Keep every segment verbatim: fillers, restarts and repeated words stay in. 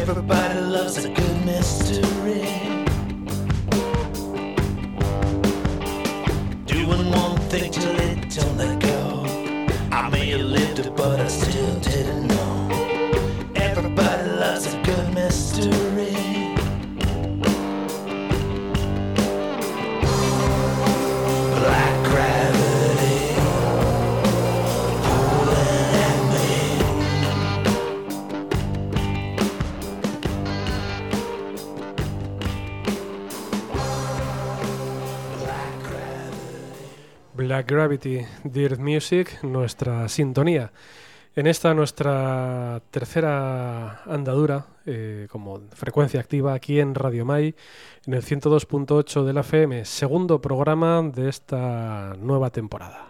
Everybody loves a good mystery. Doing one thing till it don't let go. I may have lived it, but I still didn't know. Everybody loves a good mystery. Black gravity pulling at me. Black gravity. Black Gravity, Dirt Music, nuestra sintonía. En esta nuestra tercera andadura, eh, como frecuencia activa aquí en Radio Mai, en el ciento dos punto ocho de la F M, segundo programa de esta nueva temporada.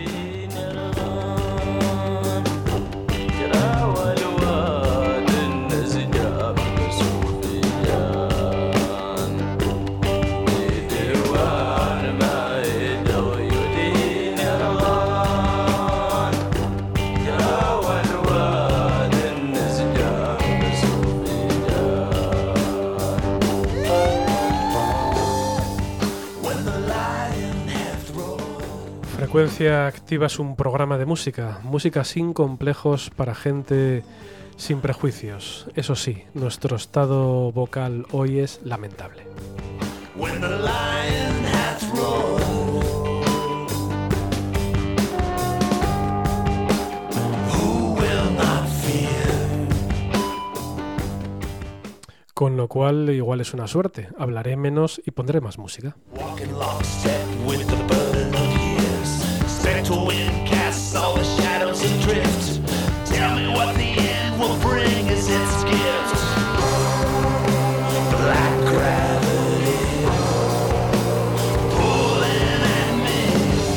Frecuencia Activa es un programa de música, música sin complejos para gente sin prejuicios. Eso sí, nuestro estado vocal hoy es lamentable. When the lion hath roared, who will not fear? Con lo cual, igual es una suerte. Hablaré menos y pondré más música. Walking lockstep with the burden of years. Spectral wind casts all the shadows adrift. Tell me what the end will bring as its gift. Black gravity pulling at me.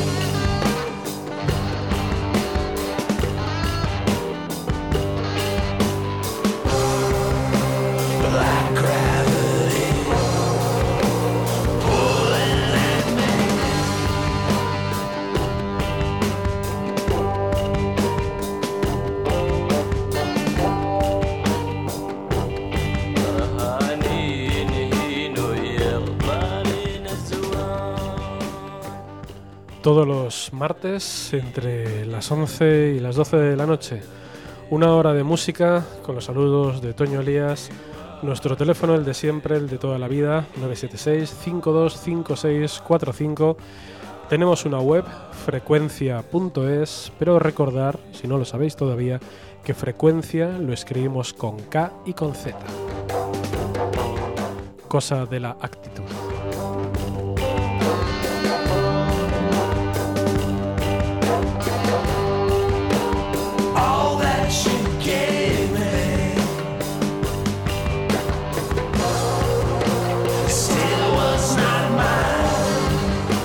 Black gravity pulling at me. Todos los martes, entre las once y las doce de la noche, una hora de música con los saludos de Toño Elías. Nuestro teléfono, el de siempre, el de toda la vida, nueve siete seis, cinco dos cinco seis cuatro cinco. Tenemos una web, frecuencia punto es, pero recordar, si no lo sabéis todavía, que frecuencia lo escribimos con K y con Z. Cosa de la actitud. All that you gave me still was not mine.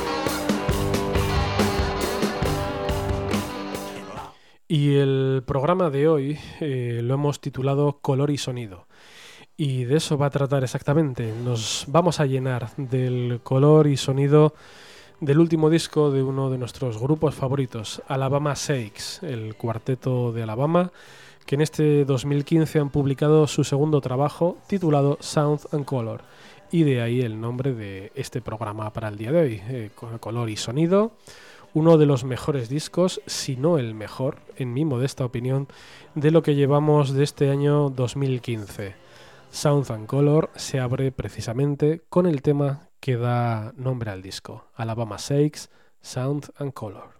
Y el programa de hoy eh, lo hemos titulado Color y Sonido. Y de eso va a tratar exactamente. Nos vamos a llenar del color y sonido del último disco de uno de nuestros grupos favoritos, Alabama Shakes, el cuarteto de Alabama, que en este dos mil quince han publicado su segundo trabajo titulado Sound and Color. Y de ahí el nombre de este programa para el día de hoy, eh, Color y Sonido. Uno de los mejores discos, si no el mejor, en mi modesta opinión, de lo que llevamos de este año dos mil quince. Sound and Color se abre precisamente con el tema que da nombre al disco, Alabama Shakes, Sound and Color.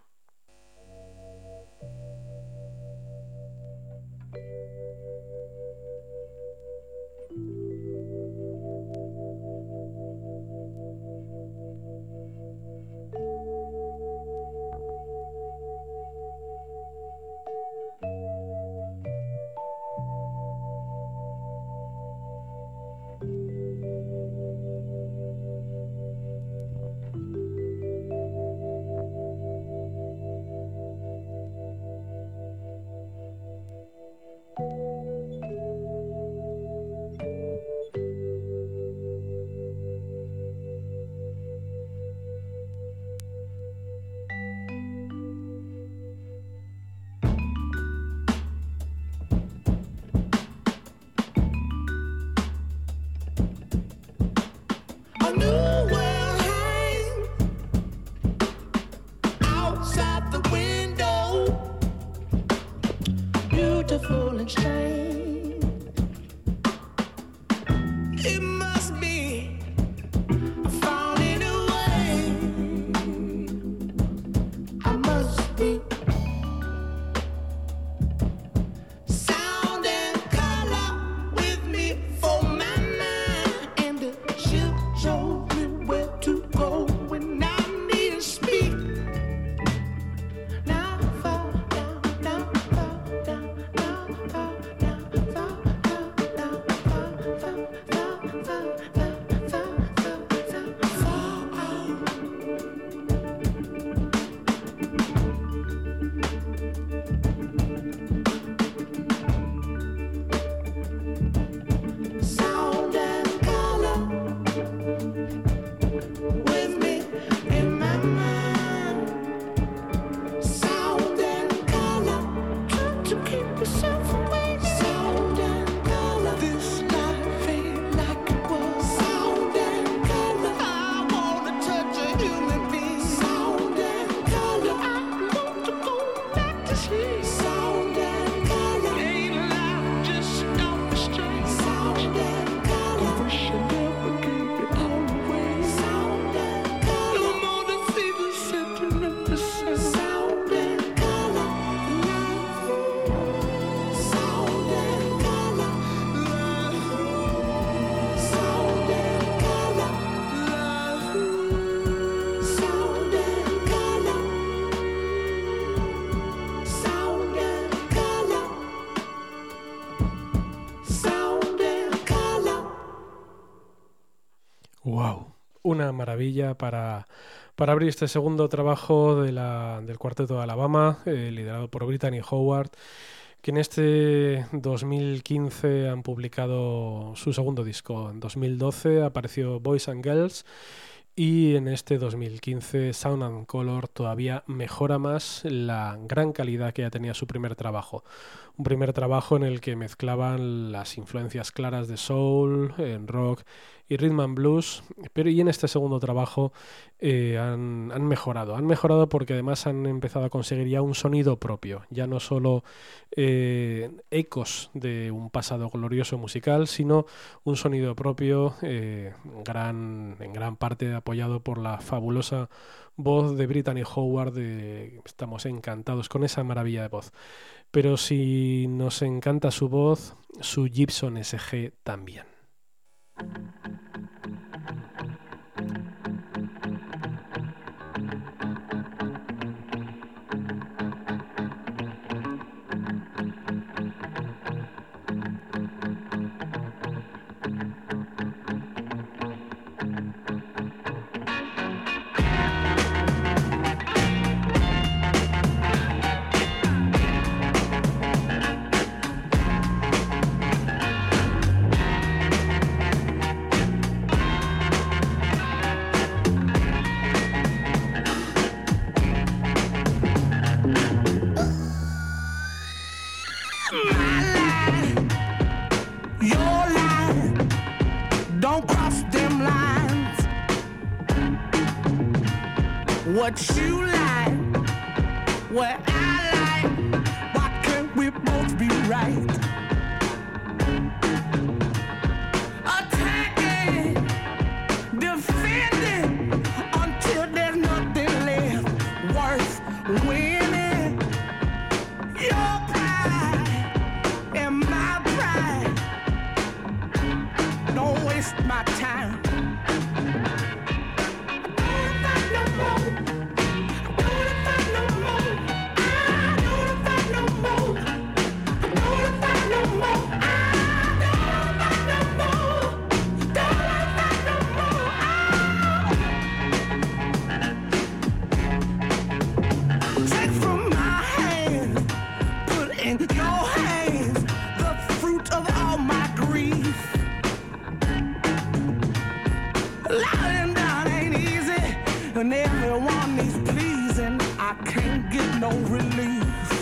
beautiful and strange. It must be I found it a way. I must be sound and color with me for my mind, and the ship shows me where to go when I need to speak. Now fall down, down, fall down, down, fall down, fall down, down, fall, fall, fall, fall, fall, fall, fall, fall, fall. Sound and color with me in my mind. Sound and color, try to keep yourself away. Sound and color, this life ain't like it was. Sound and color, I wanna touch a human being. Sound and color, I want to go back to sleep. Sound and color, ain't life just off the street. Sound and color, I wish I never gave it all away. Sound and color, no more to see the sentiment the same. Sound and color, sound and color, sound and color, sound and color, sound and color, sound and color. Wow, una maravilla para, para abrir este segundo trabajo de la, del Cuarteto de Alabama, eh, liderado por Brittany Howard, que en este dos mil quince han publicado su segundo disco. En dos mil doce apareció Boys and Girls y en este dos mil quince Sound and Color todavía mejora más la gran calidad que ya tenía su primer trabajo. Un primer trabajo en el que mezclaban las influencias claras de soul, en rock y rhythm and blues, pero y en este segundo trabajo eh, han, han mejorado. Han mejorado porque además han empezado a conseguir ya un sonido propio, ya no solo eh, ecos de un pasado glorioso musical, sino un sonido propio, eh, gran, en gran parte apoyado por la fabulosa voz de Brittany Howard. De, estamos encantados con esa maravilla de voz. Pero si nos encanta su voz, su Gibson S G también. What you like, what I like, why can't we both be right? Attacking, defending, until there's nothing left worth winning. Your pride and my pride, don't waste my time. And everyone is pleasing, I can't get no relief.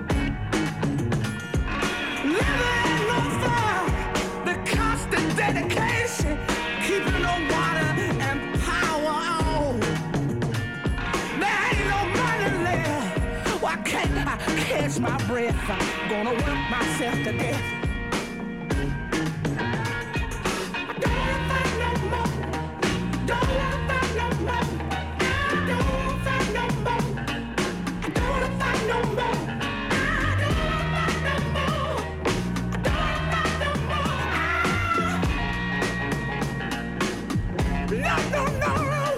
Living in no fire, the constant dedication, keeping the water and power on. There ain't no money left, why can't I? catch my breath. I'm gonna work myself to death. I don't wanna fight no more. Don't wanna fight no more. I don't wanna fight no more. I don't wanna fight no more. I don't wanna fight no more. I don't wanna fight no more. No, no, no.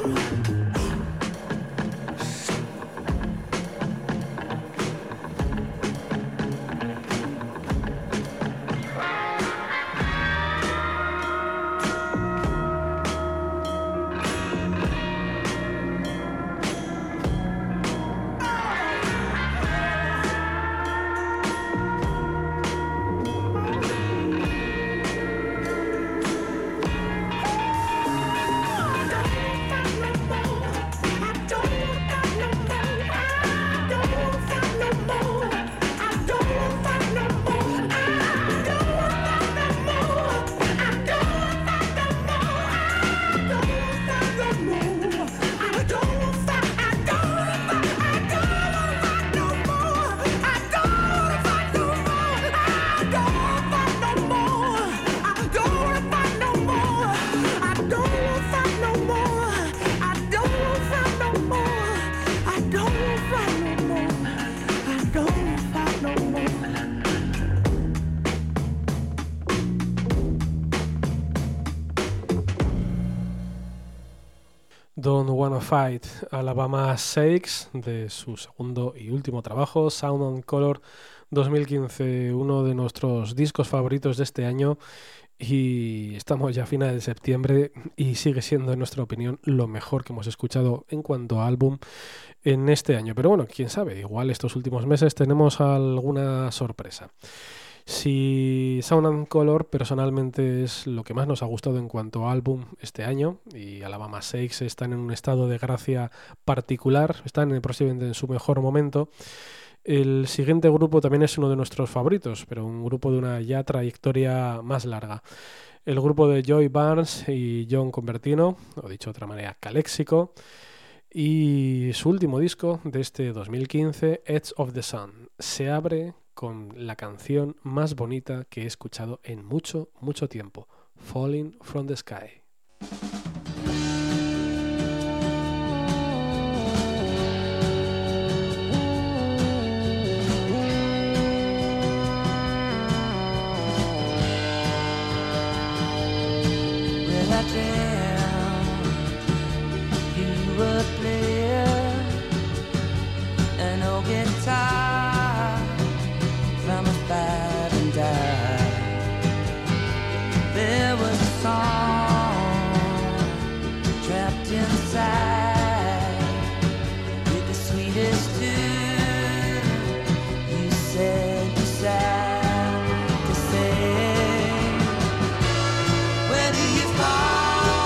Don't Wanna Fight, Alabama Shakes, de su segundo y último trabajo, Sound and Color dos mil quince, uno de nuestros discos favoritos de este año, y estamos ya a finales de septiembre y sigue siendo, en nuestra opinión, lo mejor que hemos escuchado en cuanto a álbum en este año. Pero bueno, quién sabe, igual estos últimos meses tenemos alguna sorpresa. Si Sound and Color personalmente es lo que más nos ha gustado en cuanto a álbum este año, y Alabama Shakes están en un estado de gracia particular, están posiblemente en su mejor momento, el siguiente grupo también es uno de nuestros favoritos, pero un grupo de una ya trayectoria más larga. El grupo de Joy Barnes y John Convertino, o dicho de otra manera, Calexico, y su último disco de este dos mil quince, Edge of the Sun, se abre con la canción más bonita que he escuchado en mucho, mucho tiempo, Falling from the Sky. Where do you fall?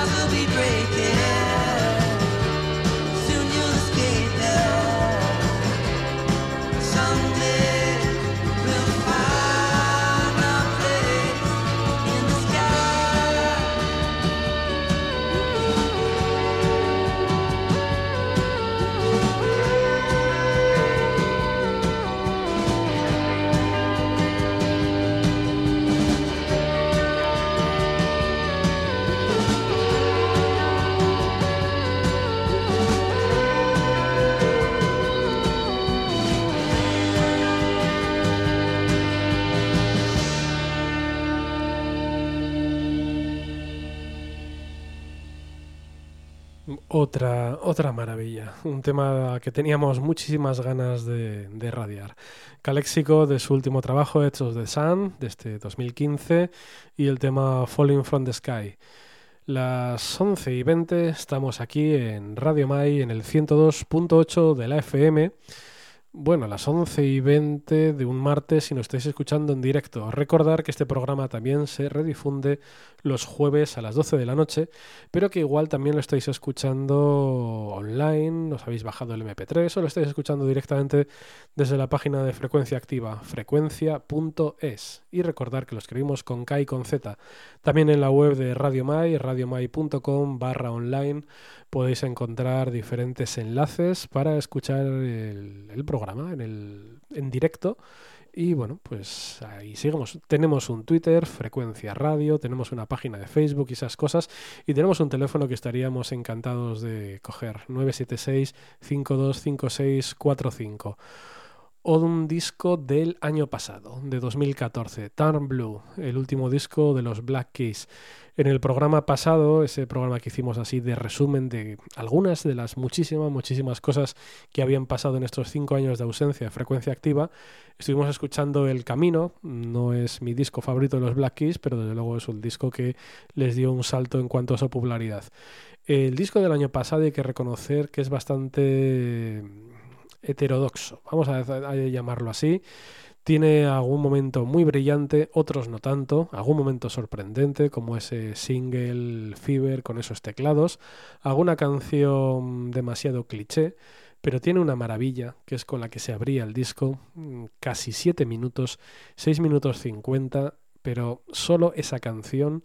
Otra, otra maravilla, un tema que teníamos muchísimas ganas de, de radiar. Calexico, de su último trabajo, Edge of the Sun, de este dos mil quince, y el tema Falling from the Sky. Las once y veinte estamos aquí en Radio Mai, en el ciento dos punto ocho de la F M. Bueno, las once y veinte de un martes si nos estáis escuchando en directo. Recordar que este programa también se redifunde los jueves a las doce de la noche, pero que igual también lo estáis escuchando online, os habéis bajado el eme pe tres o lo estáis escuchando directamente desde la página de Frecuencia Activa, frecuencia punto es. Y recordar que lo escribimos con K y con Z. También en la web de Radio Mai, radiomai punto com barra online, podéis encontrar diferentes enlaces para escuchar el, el programa en, el, en directo. Y bueno, pues ahí seguimos. Tenemos un Twitter, Frecuencia Radio, tenemos una página de Facebook y esas cosas, y tenemos un teléfono que estaríamos encantados de coger, nueve siete seis, cinco dos cinco seis cuatro cinco. O un disco del año pasado, de dos mil catorce, Turn Blue, el último disco de los Black Keys. En el programa pasado, ese programa que hicimos así de resumen de algunas de las muchísimas, muchísimas cosas que habían pasado en estos cinco años de ausencia de Frecuencia Activa, estuvimos escuchando El Camino. No es mi disco favorito de los Black Keys, pero desde luego es un disco que les dio un salto en cuanto a su popularidad. El disco del año pasado hay que reconocer que es bastante heterodoxo, vamos a, a llamarlo así. Tiene algún momento muy brillante, otros no tanto, algún momento sorprendente, como ese single Fever con esos teclados, alguna canción demasiado cliché, pero tiene una maravilla, que es con la que se abría el disco, casi siete minutos, seis minutos cincuenta, pero solo esa canción.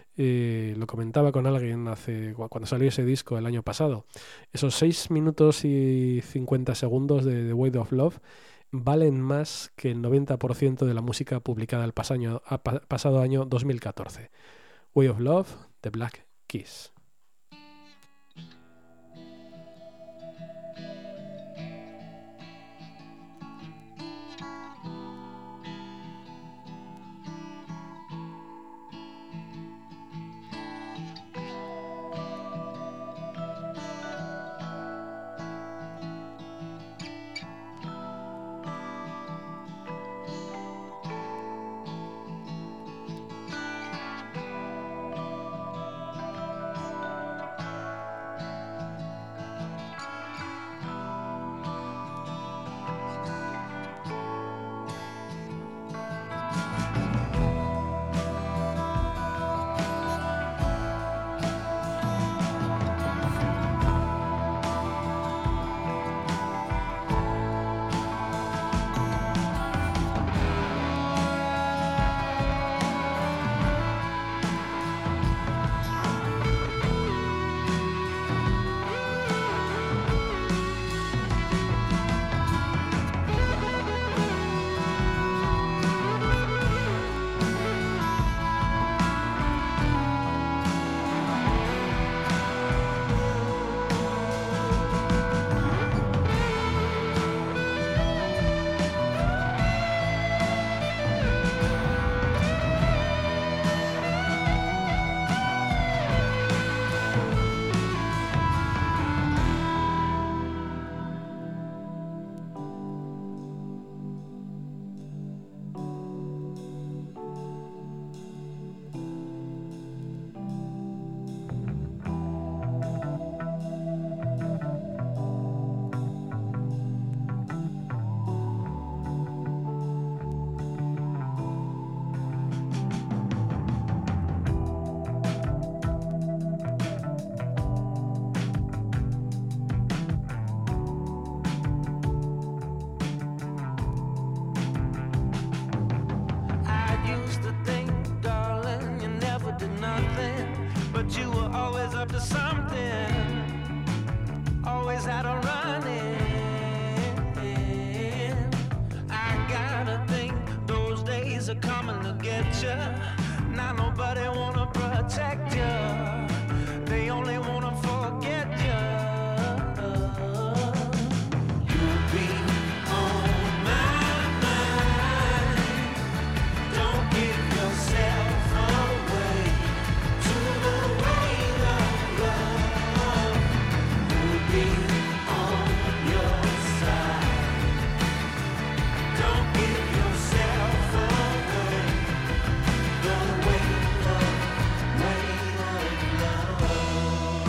Eh, lo comentaba con alguien hace cuando salió ese disco el año pasado. Esos seis minutos y cincuenta segundos de The Weight of Love valen más que el noventa por ciento de la música publicada el pasaño, a, pa, pasado año dos mil catorce. Way of Love, The Black Keys. up to something, always out of running. I gotta think those days are coming to get you. Now nobody wanna protect you, they only wanna forget you. You'll be on my mind. Don't give yourself away to the weight of love. You'll be on your side. Don't give yourself away. The weight of, weight of love.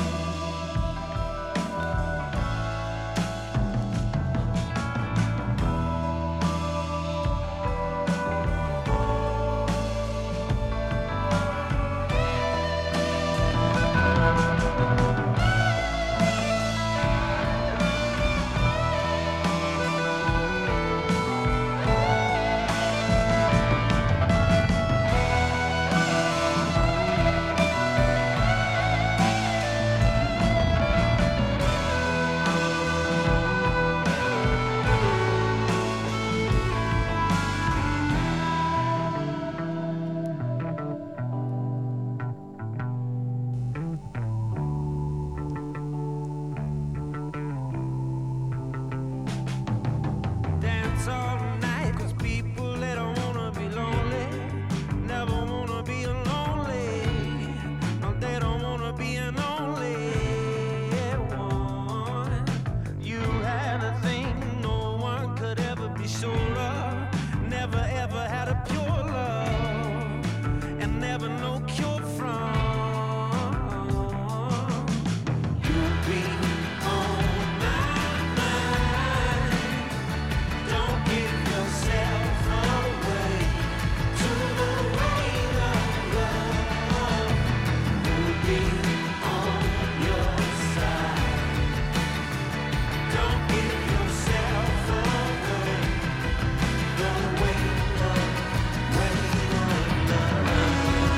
Dance all night, 'cause people, they don't wanna be lonely. Never wanna be lonely. No, they don't wanna be an only one. You had a thing no one could ever be sure of. Never ever had a pure love, and never no cure from. You'll be on my mind. Don't give yourself away to the weight of love. You'll be on your side. Don't give yourself away. The weight of, weight of love.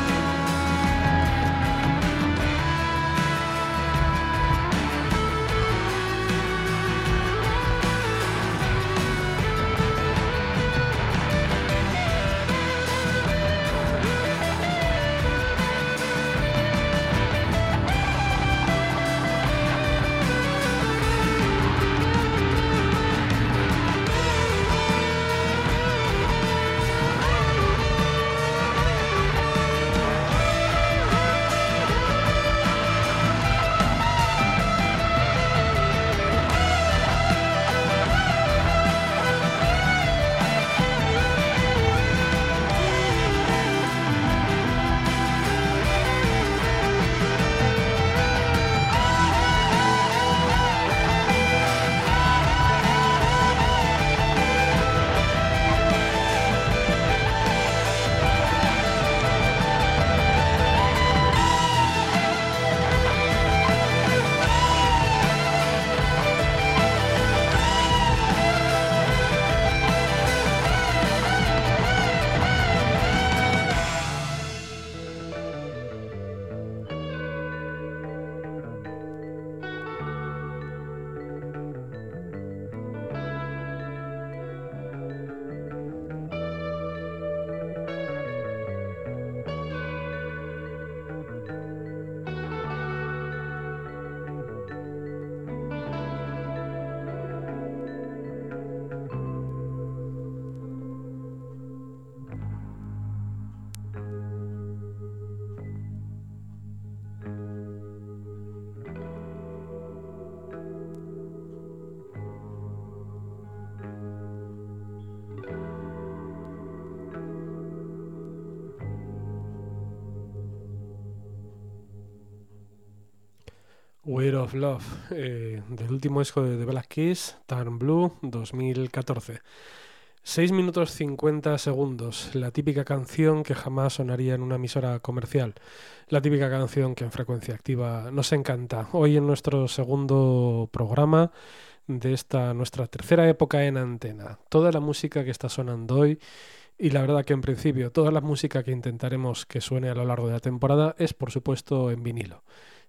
Weight of Love, eh, del último disco de The Black Keys, Turn Blue, dos mil catorce. seis minutos cincuenta segundos, la típica canción que jamás sonaría en una emisora comercial, la típica canción que en Frecuencia Activa nos encanta. Hoy en nuestro segundo programa de esta nuestra tercera época en antena, toda la música que está sonando hoy, y la verdad que en principio toda la música que intentaremos que suene a lo largo de la temporada es por supuesto en vinilo.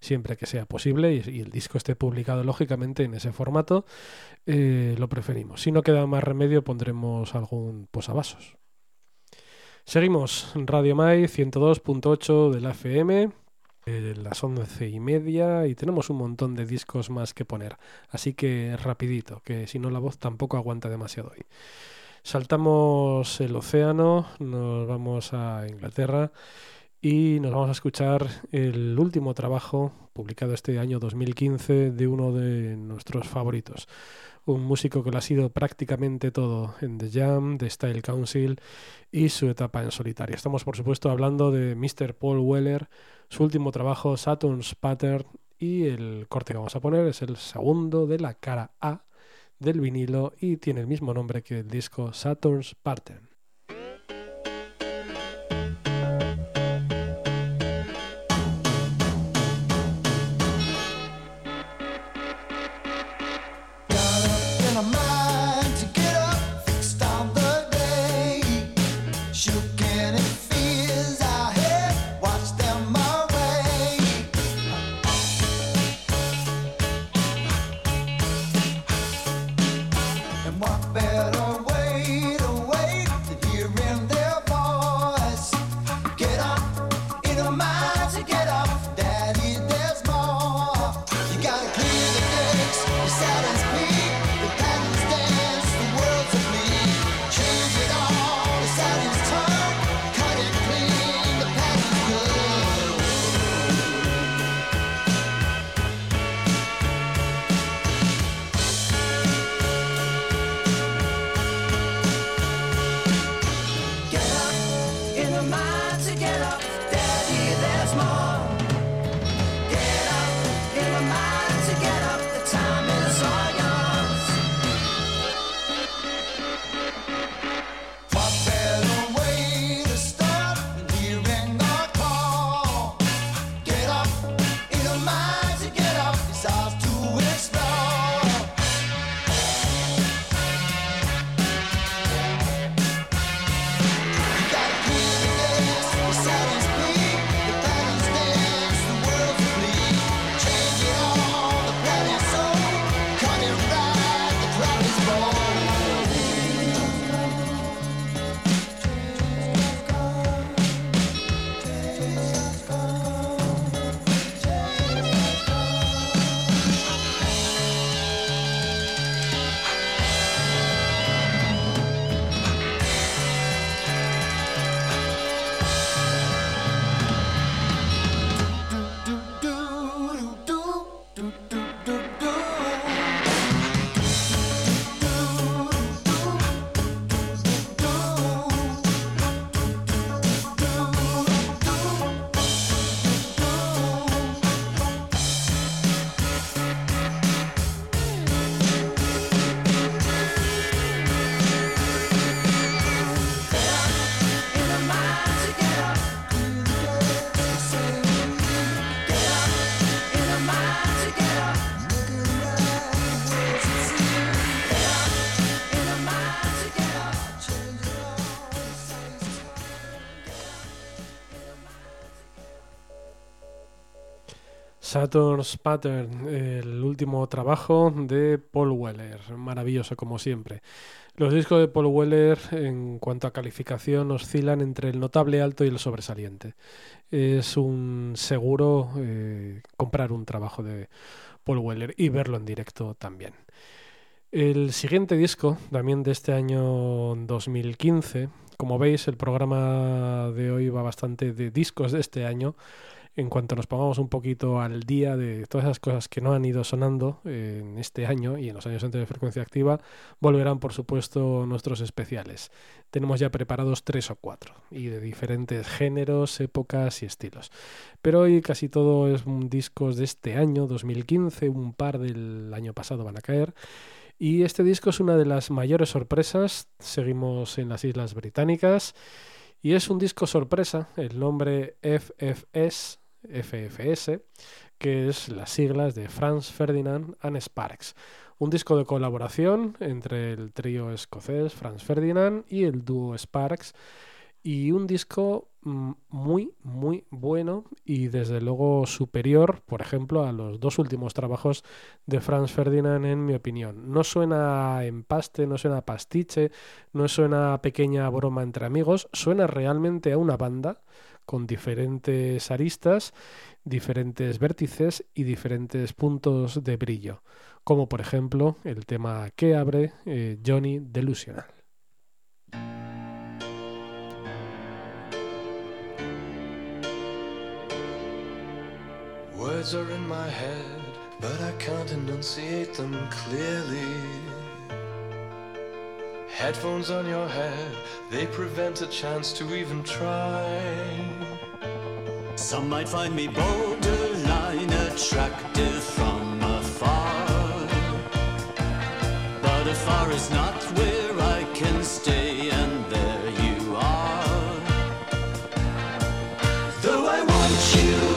siempre que sea posible y, y el disco esté publicado lógicamente en ese formato, eh, lo preferimos. Si no queda más remedio, pondremos algún posavasos. Seguimos, Radio Mai ciento dos punto ocho de la F M, eh, las once y media, y tenemos un montón de discos más que poner. Así que rapidito, que si no la voz tampoco aguanta demasiado hoy. Saltamos el océano, nos vamos a Inglaterra y nos vamos a escuchar el último trabajo publicado este año dos mil quince de uno de nuestros favoritos. Un músico que lo ha sido prácticamente todo en The Jam, The Style Council y su etapa en solitario. Estamos, por supuesto, hablando de míster Paul Weller, su último trabajo, Saturn's Pattern, y el corte que vamos a poner es el segundo de la cara A del vinilo y tiene el mismo nombre que el disco, Saturn's Pattern. Saturn's Pattern, el último trabajo de Paul Weller, maravilloso como siempre. Los discos de Paul Weller en cuanto a calificación oscilan entre el notable alto y el sobresaliente. Es un seguro eh, comprar un trabajo de Paul Weller y verlo en directo también. El siguiente disco, también de este año dos mil quince, como veis el programa de hoy va bastante de discos de este año. En cuanto nos pongamos un poquito al día de todas esas cosas que no han ido sonando en este año y en los años anteriores de Frecuencia Activa, volverán por supuesto nuestros especiales. Tenemos ya preparados tres o cuatro y de diferentes géneros, épocas y estilos. Pero hoy casi todo es discos de este año, dos mil quince, un par del año pasado van a caer. Y este disco es una de las mayores sorpresas. Seguimos en las Islas Británicas y es un disco sorpresa. El nombre F F S, F F S, que es las siglas de Franz Ferdinand and Sparks. Un disco de colaboración entre el trío escocés Franz Ferdinand y el dúo Sparks, y un disco muy, muy bueno y desde luego superior, por ejemplo, a los dos últimos trabajos de Franz Ferdinand, en mi opinión. No suena a empaste, no suena a pastiche, no suena a pequeña broma entre amigos, suena realmente a una banda con diferentes aristas, diferentes vértices y diferentes puntos de brillo, como por ejemplo el tema que abre eh, Johnny Delusional. Words are in my head, but I can't enunciate them clearly. Headphones on your head, they prevent a chance to even try. Some might find me borderline attractive from afar, but afar is not where I can stay, and there you are. Though I want you,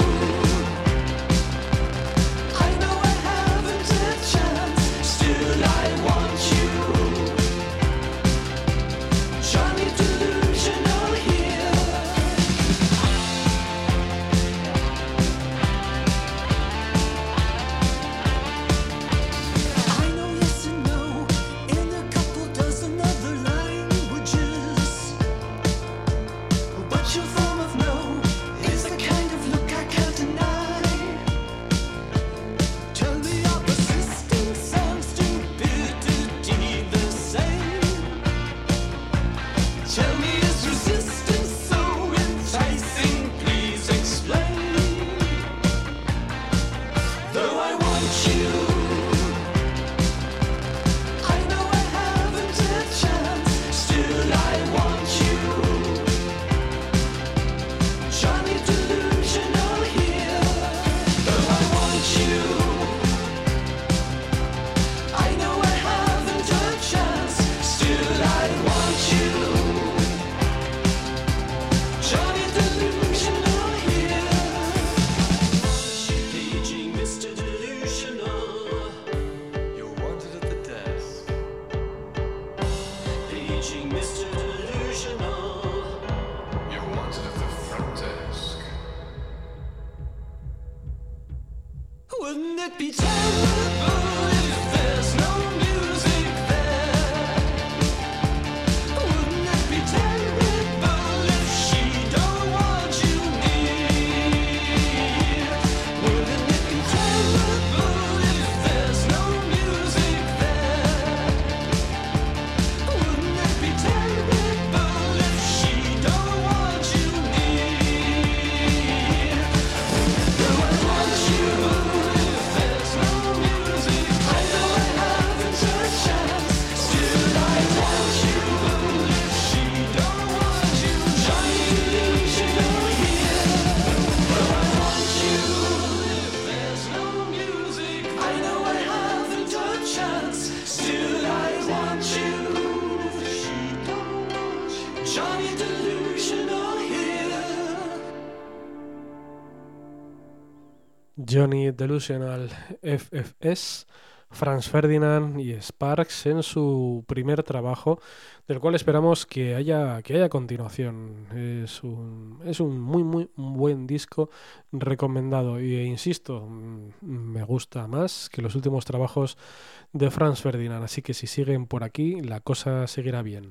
Johnny Delusional, F F S, Franz Ferdinand y Sparks en su primer trabajo, del cual esperamos que haya, que haya continuación. Es un, es un muy muy buen disco recomendado y, e insisto, me gusta más que los últimos trabajos de Franz Ferdinand, así que si siguen por aquí la cosa seguirá bien.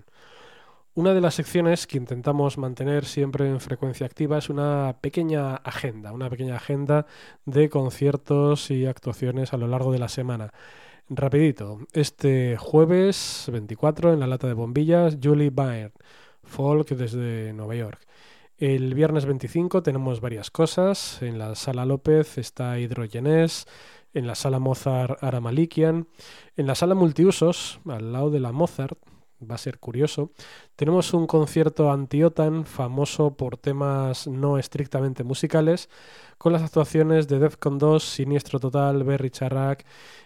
Una de las secciones que intentamos mantener siempre en frecuencia activa es una pequeña agenda, una pequeña agenda de conciertos y actuaciones a lo largo de la semana. Rapidito, este jueves veinticuatro en la Lata de Bombillas, Julie Byrne, folk desde Nueva York. El viernes veinticinco tenemos varias cosas. En la Sala López está Hidrogenés, en la Sala Mozart Ara Malikian, en la Sala Multiusos, al lado de la Mozart, va a ser curioso, tenemos un concierto anti-OTAN famoso por temas no estrictamente musicales, con las actuaciones de Defcon dos, Siniestro Total, Berry Charrac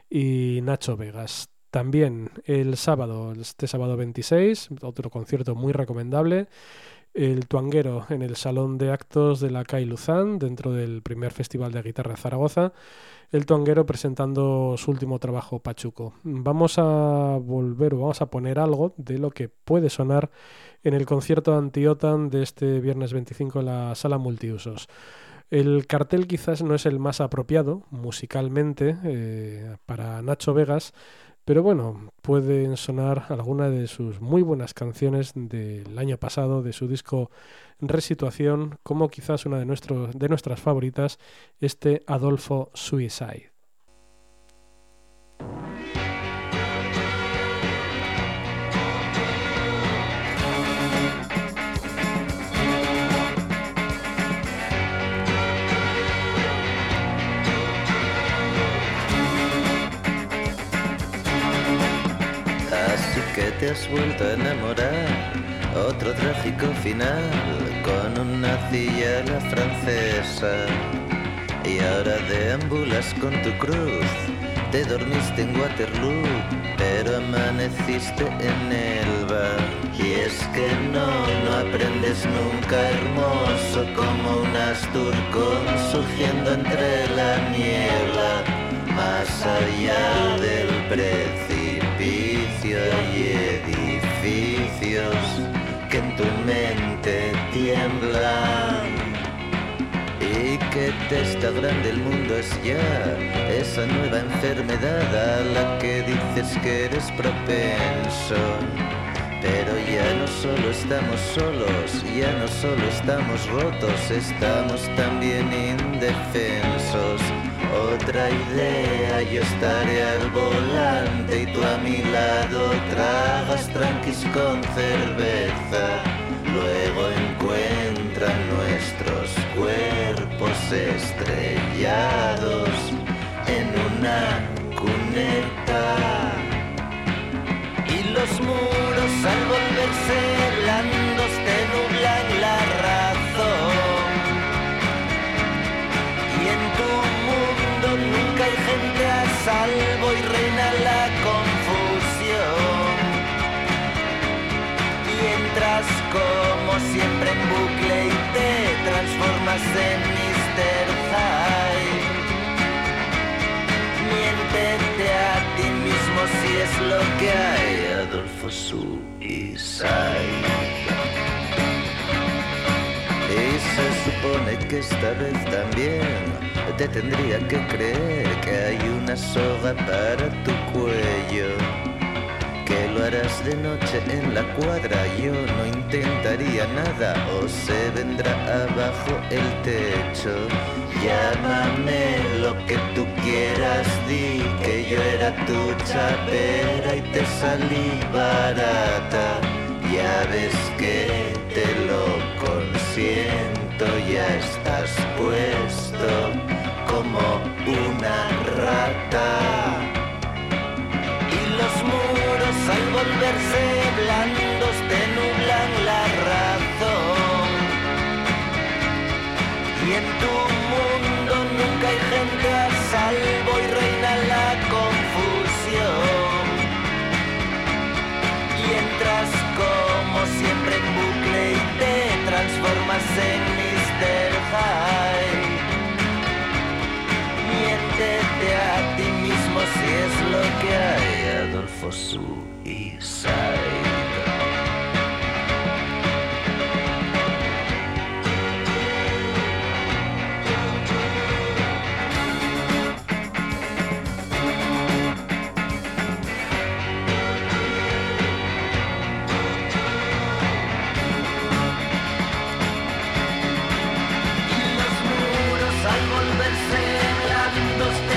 y Nacho Vegas. También el sábado, este sábado veintiséis, otro concierto muy recomendable, El Tuanguero en el Salón de Actos de la C A I Luzán, dentro del primer Festival de Guitarra de Zaragoza. El Tuanguero presentando su último trabajo, Pachuco. Vamos a volver, o vamos a poner algo de lo que puede sonar en el concierto Anti-OTAN de este viernes veinticinco en la Sala Multiusos. El cartel quizás no es el más apropiado musicalmente eh, para Nacho Vegas, pero bueno, pueden sonar algunas de sus muy buenas canciones del año pasado, de su disco Resituación, como quizás una de, nuestro, de nuestras favoritas, este Adolfo Suicide. Que te has vuelto a enamorar, otro trágico final con un nazi y a la francesa. Y ahora deambulas con tu cruz, te dormiste en Waterloo, pero amaneciste en Elba. Y es que no, no aprendes nunca, hermoso como un asturco surgiendo entre la niebla, más allá del precipicio. Hay edificios que en tu mente tiemblan y que te está grande el mundo es ya esa nueva enfermedad a la que dices que eres propenso. Pero ya no solo estamos solos, ya no solo estamos rotos, estamos también indefensos. Otra idea, yo estaré al volante y tú a mi lado tragas tranquis con cerveza. Luego encuentran nuestros cuerpos estrellados en una cuneta. Y los muros al volverse blandos te nublan la razón. Y en tu mundo nunca hay gente a salvo y reina la confusión. Y entras como siempre en bucle y te transformas en mister Hyde. Miéntete a ti mismo si es lo que hay, Adolfo Suicide. Y se supone que esta vez también te tendría que creer que hay una soga para tu cuello, que lo harás de noche en la cuadra. Yo no intentaría nada o se vendrá abajo el techo. Llámame lo que tú quieras, di que yo era tu chapera y te salí barata. Ya ves que te lo consiento, ya estás puesto como una rata. Y los muros al volverse blandos te nublan la razón. Y en tu mundo nunca hay gente a salvo y reina la confusión. Y entras como siempre en bucle y te transformas en mister Hyde. Miéntete a ti mismo si es lo que hay, Adolfo Suicide.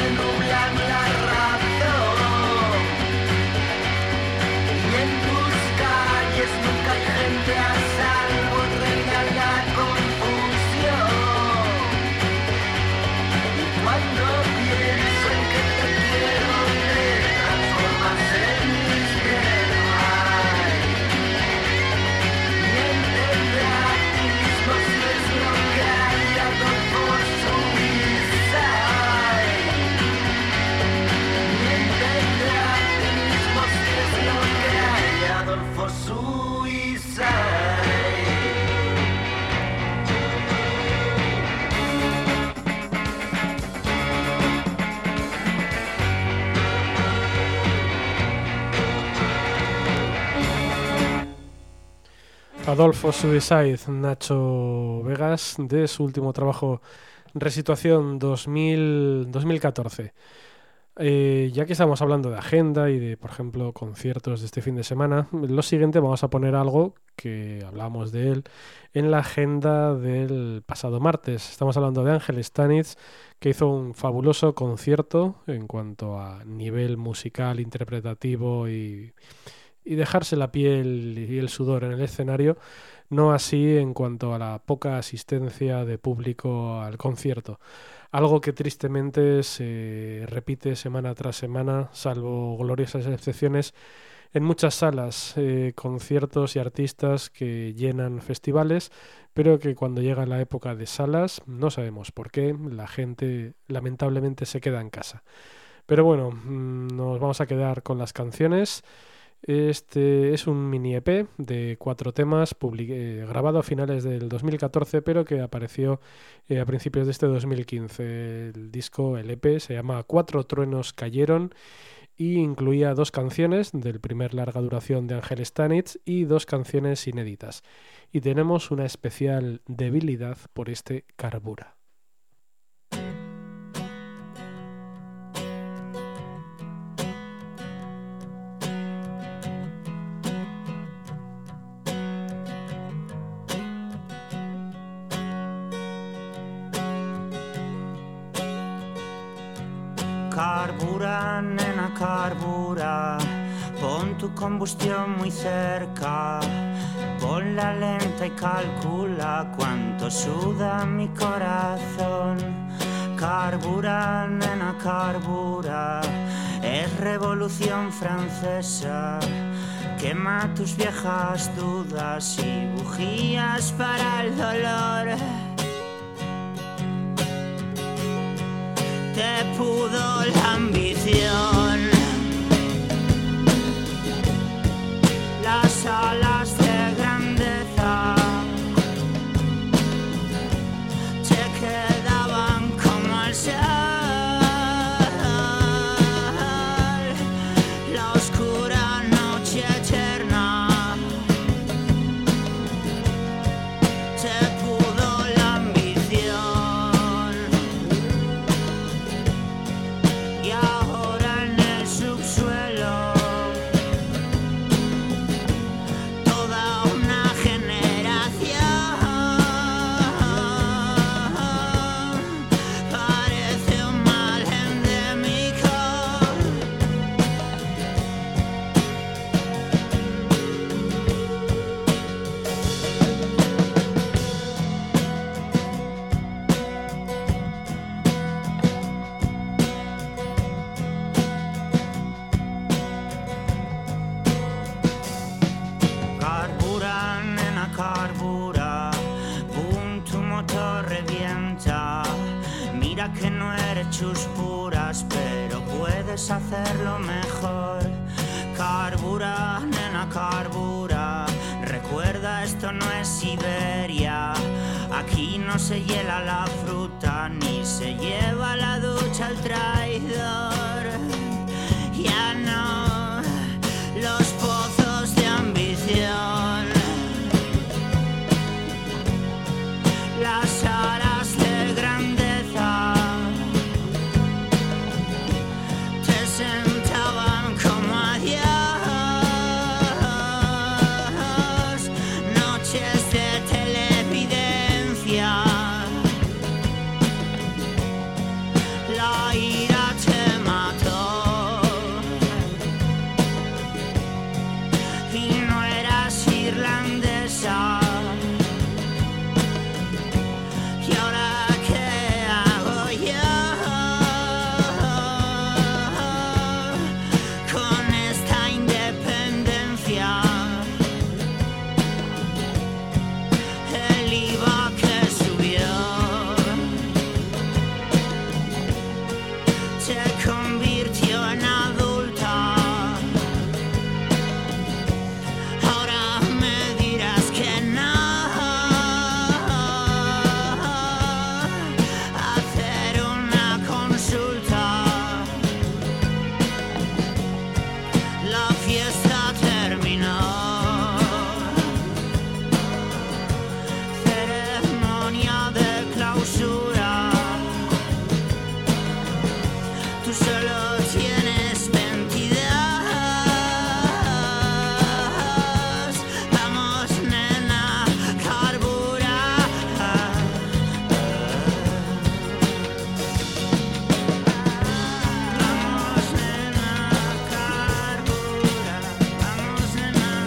Tus Adolfo Suicide, Nacho Vegas, de su último trabajo Resituación dos mil, dos mil catorce. Eh, ya que estamos hablando de agenda y de, por ejemplo, conciertos de este fin de semana, lo siguiente vamos a poner algo que hablamos de él en la agenda del pasado martes. Estamos hablando de Ángel Stanitz, que hizo un fabuloso concierto en cuanto a nivel musical, interpretativo y... y dejarse la piel y el sudor en el escenario, no así en cuanto a la poca asistencia de público al concierto. Algo que tristemente se repite semana tras semana, salvo gloriosas excepciones, en muchas salas, eh, conciertos y artistas que llenan festivales, pero que cuando llega la época de salas, no sabemos por qué, la gente lamentablemente se queda en casa. Pero bueno, nos vamos a quedar con las canciones. Este es un mini E P de cuatro temas eh, grabado a finales del dos mil catorce, pero que apareció eh, a principios de este dos mil quince. El disco, el E P, se llama Cuatro truenos cayeron y incluía dos canciones del primer larga duración de Ángel Stanitz y dos canciones inéditas. Y tenemos una especial debilidad por este Carbura. Carbura, nena, carbura, pon tu combustión muy cerca, ponla lenta y calcula cuánto suda mi corazón. Carbura, nena, carbura, es revolución francesa, quema tus viejas dudas y bujías para el dolor. Te pudo la ambición, las alas de grandeza te quedaban como el sol, la oscura noche eterna. Te pudo la ambición. Y ahora en el subsuelo toda una generación parece un mal endémico. Carbura, nena, carbura, boom, tu motor revienta. Mira que no eres chus puras, pero puedes hacerlo mejor. Carbura, nena, carbura, recuerda, esto no es Siberia. Aquí no se hiela la fruta, ni se lleva la ducha al traidor. Ya no, los pozos de ambición, las alas de grandeza te sentaban como a Dios. Noches de televidencia, la ira te solo tienes veintidós. Vamos, nena, carbura. Vamos, nena, carbura. Vamos, nena,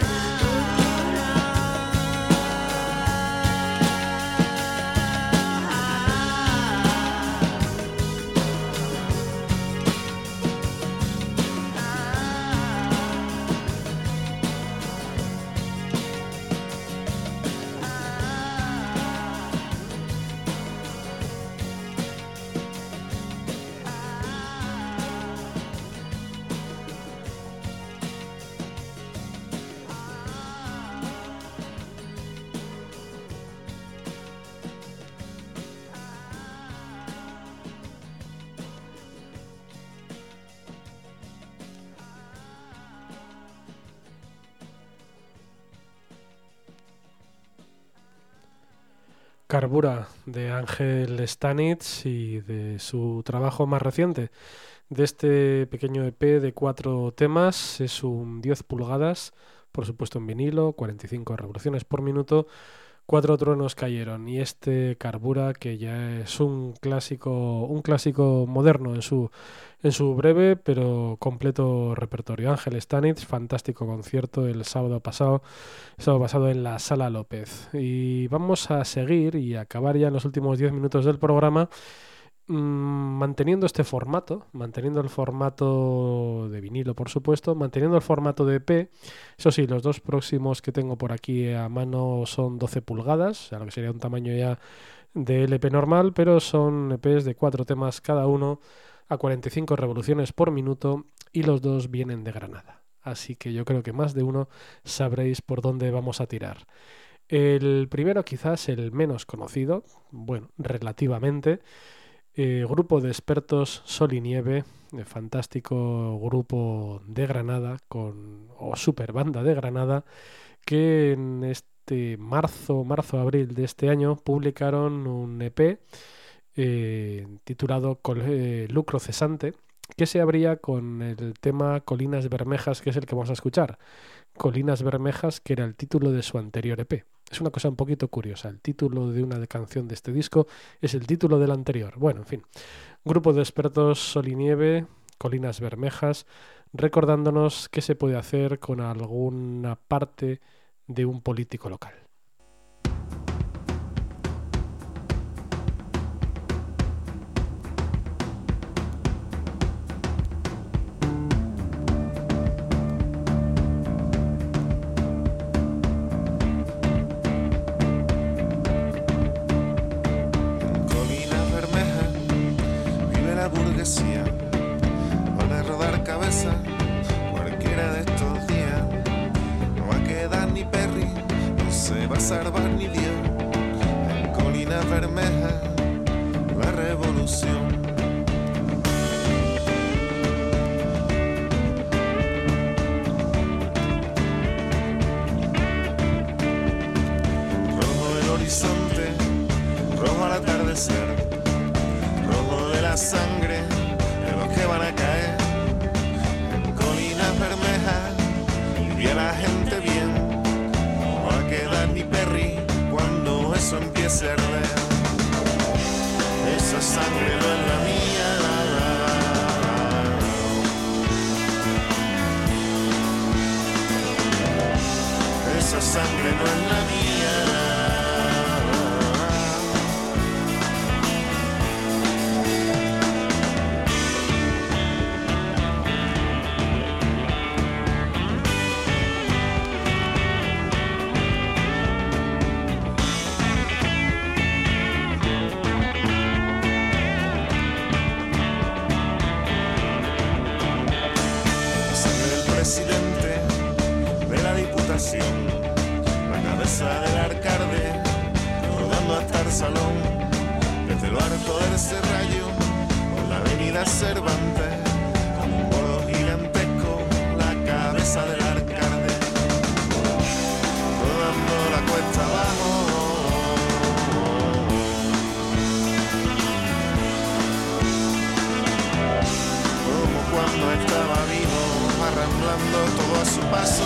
Carbura, de Ángel Stanitz y de su trabajo más reciente, de este pequeño E P de cuatro temas. Es un diez pulgadas, por supuesto en vinilo, cuarenta y cinco revoluciones por minuto. Cuatro truenos cayeron, y este Carbura, que ya es un clásico, un clásico moderno en su, en su breve pero completo repertorio. Ángel Stanitz, fantástico concierto el sábado pasado, el sábado pasado en la Sala López. Y vamos a seguir y acabar ya en los últimos diez minutos del programa mmm, manteniendo este formato, manteniendo el formato de vinilo, por supuesto, manteniendo el formato de E P. Eso sí, los dos próximos que tengo por aquí a mano son doce pulgadas, o sea, lo que sería un tamaño ya de L P normal, pero son E Pes de cuatro temas cada uno a cuarenta y cinco revoluciones por minuto, y los dos vienen de Granada. Así que yo creo que más de uno sabréis por dónde vamos a tirar. El primero, quizás el menos conocido, bueno, relativamente, eh, grupo de expertos Sol y Nieve, eh, fantástico grupo de Granada, con, o super banda de Granada, que en este marzo, marzo-abril de este año publicaron un E P eh, titulado Col- eh, Lucro Cesante, que se abría con el tema Colinas Bermejas, que es el que vamos a escuchar. Colinas Bermejas, que era el título de su anterior E P. Es una cosa un poquito curiosa. El título de una canción de este disco es el título del anterior. Bueno, en fin. Grupo de expertos Sol y Nieve, Colinas Bermejas, recordándonos qué se puede hacer con alguna parte de un político local. Van a rodar cabeza cualquiera de estos días. No va a quedar ni Perry, no se va a salvar ni Dios. En Colinas Bermejas, la revolución. Rojo el horizonte, rojo al atardecer, rojo de la sangre de los que van a caer. En Colinas Bermejas vi a la gente bien. No va a quedar ni Perry cuando eso empiece a arder. Esa sangre no es la mía. Esa sangre no es la mía. La cabeza del alcalde rodando hasta el salón, desde lo alto del Serrallo por la avenida Cervantes, como un bolo gigantesco la cabeza del alcalde rodando la cuesta abajo. temblando todo a su paso.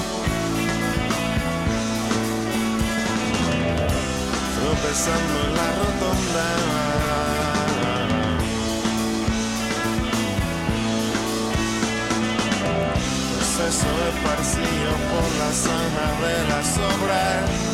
Tropezando en la rotonda. Proceso esparcido por las zonas de las obras.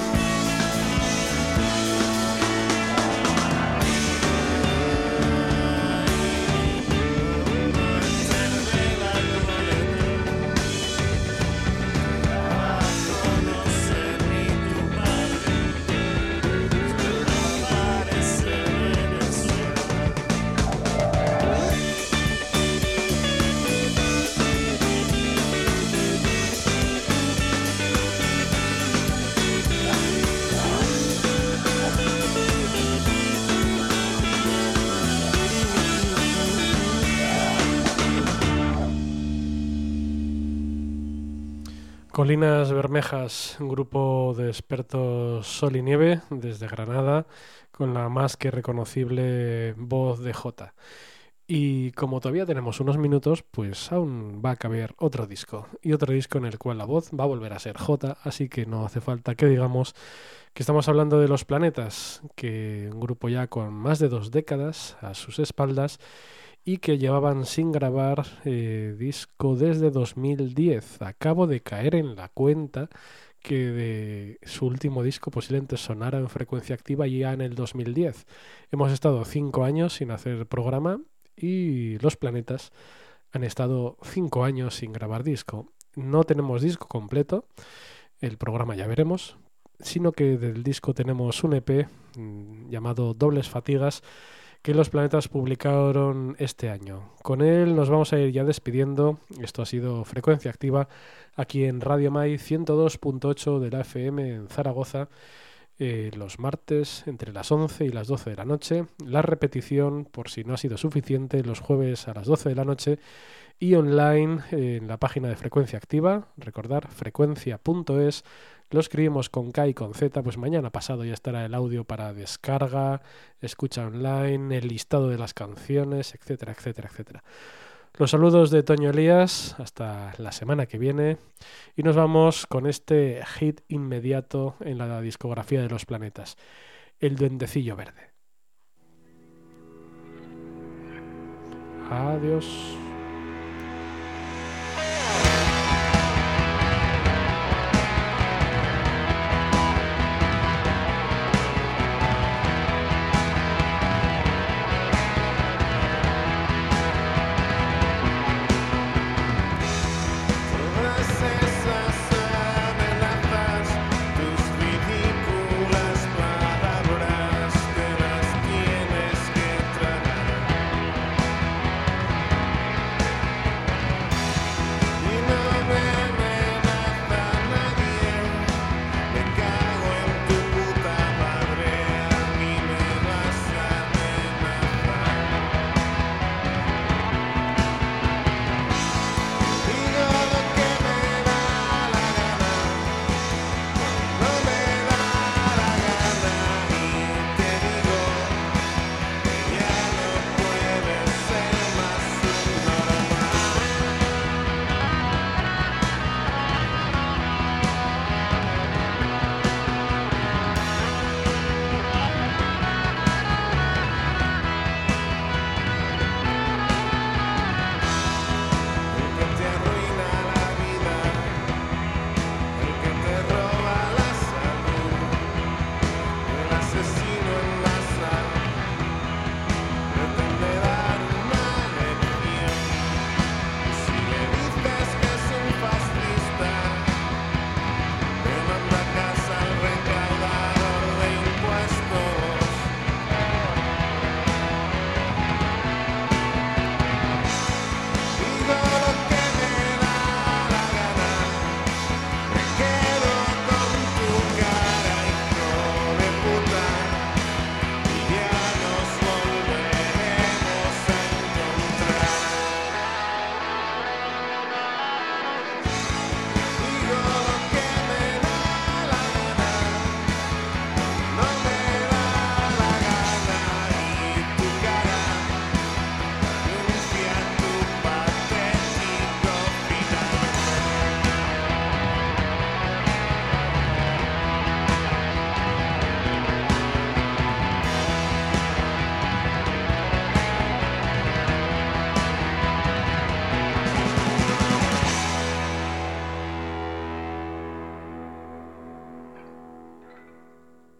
Colinas Bermejas, un grupo de expertos sol y nieve desde Granada, con la más que reconocible voz de Jota. Y como todavía tenemos unos minutos, pues aún va a caber otro disco. Y otro disco en el cual la voz va a volver a ser Jota, así que no hace falta que digamos que estamos hablando de Los Planetas, que un grupo ya con más de dos décadas a sus espaldas, y que llevaban sin grabar eh, disco desde dos mil diez. Acabo de caer en la cuenta que de su último disco posiblemente sonara en Frecuencia Activa ya en el dos mil diez. Hemos estado cinco años sin hacer programa y Los Planetas han estado cinco años sin grabar disco. No tenemos disco completo, el programa ya veremos, sino que del disco tenemos un E P mmm, llamado Dobles Fatigas, que Los Planetas publicaron este año. Con él nos vamos a ir ya despidiendo. Esto ha sido Frecuencia Activa, aquí en Radio Mai ciento dos punto ocho de la F M en Zaragoza, eh, los martes entre las once y las doce de la noche. La repetición, por si no ha sido suficiente, los jueves a las doce de la noche. Y online eh, en la página de Frecuencia Activa, recordar, frecuencia punto es. Lo escribimos con K y con Z, pues mañana pasado ya estará el audio para descarga, escucha online, el listado de las canciones, etcétera, etcétera, etcétera. Los saludos de Toño Elías, hasta la semana que viene, y nos vamos con este hit inmediato en la discografía de Los Planetas, El Duendecillo Verde. Adiós.